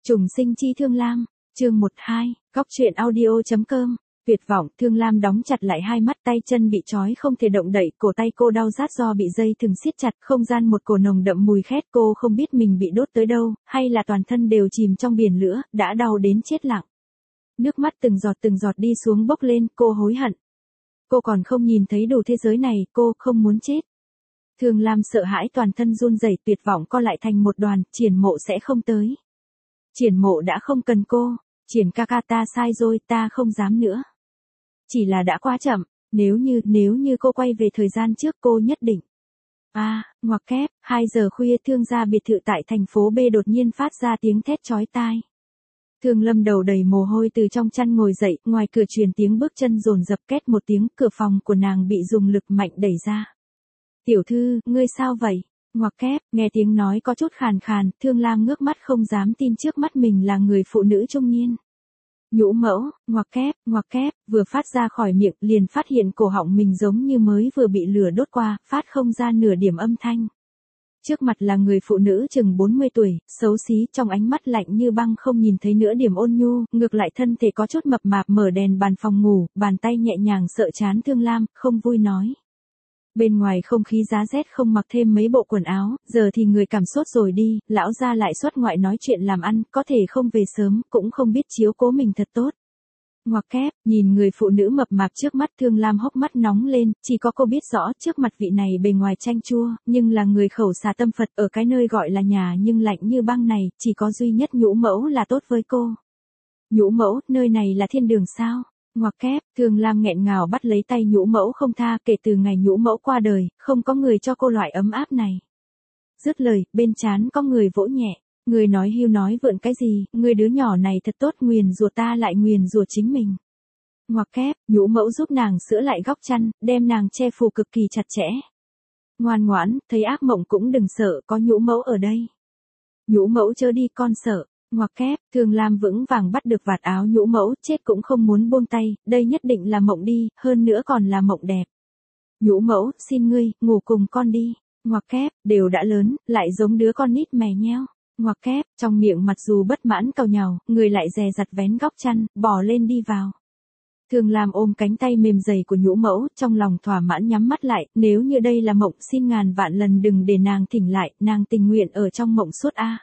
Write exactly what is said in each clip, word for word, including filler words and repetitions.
Trùng sinh chi Thương Lam, chương một hai, góc truyện audio.com, tuyệt vọng, Thương Lam đóng chặt lại hai mắt, tay chân bị trói không thể động đậy, cổ tay cô đau rát do bị dây thừng siết chặt, không gian một cổ nồng đậm mùi khét, cô không biết mình bị đốt tới đâu, hay là toàn thân đều chìm trong biển lửa, đã đau đến chết lặng. Nước mắt từng giọt từng giọt đi xuống bốc lên, cô hối hận. Cô còn không nhìn thấy đủ thế giới này, cô không muốn chết. Thương Lam sợ hãi toàn thân run rẩy, tuyệt vọng co lại thành một đoàn, Triển Mộ sẽ không tới. Triển Mộ đã không cần cô, Triển ca ca ta sai rồi, ta không dám nữa. Chỉ là đã quá chậm, nếu như, nếu như cô quay về thời gian trước cô nhất định. À, ngoặc kép, hai giờ khuya Thương gia biệt thự tại thành phố B đột nhiên phát ra tiếng thét chói tai. Thương Lâm đầu đầy mồ hôi từ trong chăn ngồi dậy, ngoài cửa truyền tiếng bước chân dồn dập, két một tiếng, cửa phòng của nàng bị dùng lực mạnh đẩy ra. Tiểu thư, ngươi sao vậy? Ngoặc kép, nghe tiếng nói có chút khàn khàn, Thương Lam ngước mắt không dám tin trước mắt mình là người phụ nữ trung niên. Nhũ mẫu, ngoặc kép, ngoặc kép, vừa phát ra khỏi miệng liền phát hiện cổ họng mình giống như mới vừa bị lửa đốt qua, phát không ra nửa điểm âm thanh. Trước mặt là người phụ nữ chừng bốn mươi tuổi, xấu xí, trong ánh mắt lạnh như băng không nhìn thấy nửa điểm ôn nhu, ngược lại thân thể có chút mập mạp, mở đèn bàn phòng ngủ, bàn tay nhẹ nhàng sợ trán Thương Lam, không vui nói. Bên ngoài không khí giá rét, không mặc thêm mấy bộ quần áo, giờ thì người cảm sốt rồi đi, lão gia lại xuất ngoại nói chuyện làm ăn, có thể không về sớm, cũng không biết chiếu cố mình thật tốt. Ngoặc kép, nhìn người phụ nữ mập mạp trước mắt, Thương Lam hốc mắt nóng lên, chỉ có cô biết rõ trước mặt vị này bề ngoài chanh chua, nhưng là người khẩu xà tâm Phật, ở cái nơi gọi là nhà nhưng lạnh như băng này, chỉ có duy nhất nhũ mẫu là tốt với cô. Nhũ mẫu, nơi này là thiên đường sao? Ngoặc kép, Thương Lam nghẹn ngào bắt lấy tay nhũ mẫu không tha, kể từ ngày nhũ mẫu qua đời, không có người cho cô loại ấm áp này. Dứt lời, bên trán có người vỗ nhẹ, người nói hưu nói vượn cái gì, người đứa nhỏ này thật tốt, nguyền rủa ta lại nguyền rủa chính mình. Ngoặc kép, nhũ mẫu giúp nàng sửa lại góc chăn, đem nàng che phủ cực kỳ chặt chẽ. Ngoan ngoãn, thấy ác mộng cũng đừng sợ, có nhũ mẫu ở đây. Nhũ mẫu chớ đi, con sợ. Ngoặc kép, Thương Lam vững vàng bắt được vạt áo nhũ mẫu, chết cũng không muốn buông tay, đây nhất định là mộng đi, hơn nữa còn là mộng đẹp. Nhũ mẫu, xin ngươi, ngủ cùng con đi. Ngoặc kép, đều đã lớn, lại giống đứa con nít mè nheo. Ngoặc kép, trong miệng mặc dù bất mãn càu nhàu, người lại dè dặt vén góc chăn, bò lên đi vào. Thương Lam ôm cánh tay mềm dày của nhũ mẫu, trong lòng thỏa mãn nhắm mắt lại, nếu như đây là mộng, xin ngàn vạn lần đừng để nàng tỉnh lại, nàng tình nguyện ở trong mộng suốt a.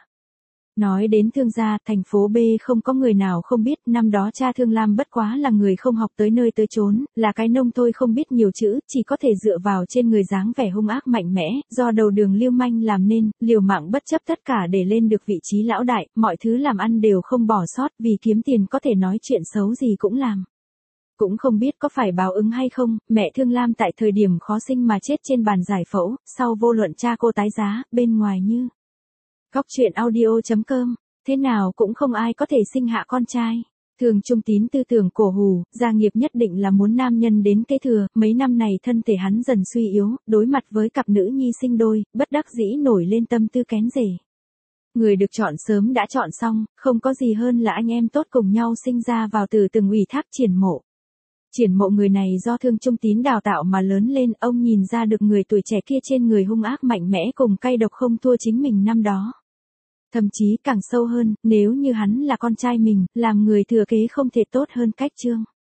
Nói đến Thương gia, thành phố B không có người nào không biết, năm đó cha Thương Lam bất quá là người không học tới nơi tới chốn, là cái nông thôi không biết nhiều chữ, chỉ có thể dựa vào trên người dáng vẻ hung ác mạnh mẽ, do đầu đường lưu manh làm nên, liều mạng bất chấp tất cả để lên được vị trí lão đại, mọi thứ làm ăn đều không bỏ sót, vì kiếm tiền có thể nói chuyện xấu gì cũng làm. Cũng không biết có phải báo ứng hay không, mẹ Thương Lam tại thời điểm khó sinh mà chết trên bàn giải phẫu, sau vô luận cha cô tái giá, bên ngoài như góc truyện audio.com, thế nào cũng không ai có thể sinh hạ con trai. Thường Trung Tín tư tưởng cổ hủ, gia nghiệp nhất định là muốn nam nhân đến kế thừa, mấy năm này thân thể hắn dần suy yếu, đối mặt với cặp nữ nhi sinh đôi, bất đắc dĩ nổi lên tâm tư kén rể. Người được chọn sớm đã chọn xong, không có gì hơn là anh em tốt cùng nhau sinh ra vào từ từng ủy thác Triển Mộ. Triển Mộ người này do Thương Trung Tín đào tạo mà lớn lên, ông nhìn ra được người tuổi trẻ kia trên người hung ác mạnh mẽ cùng cay độc không thua chính mình năm đó. Thậm chí càng sâu hơn, nếu như hắn là con trai mình, làm người thừa kế không thể tốt hơn cách Trương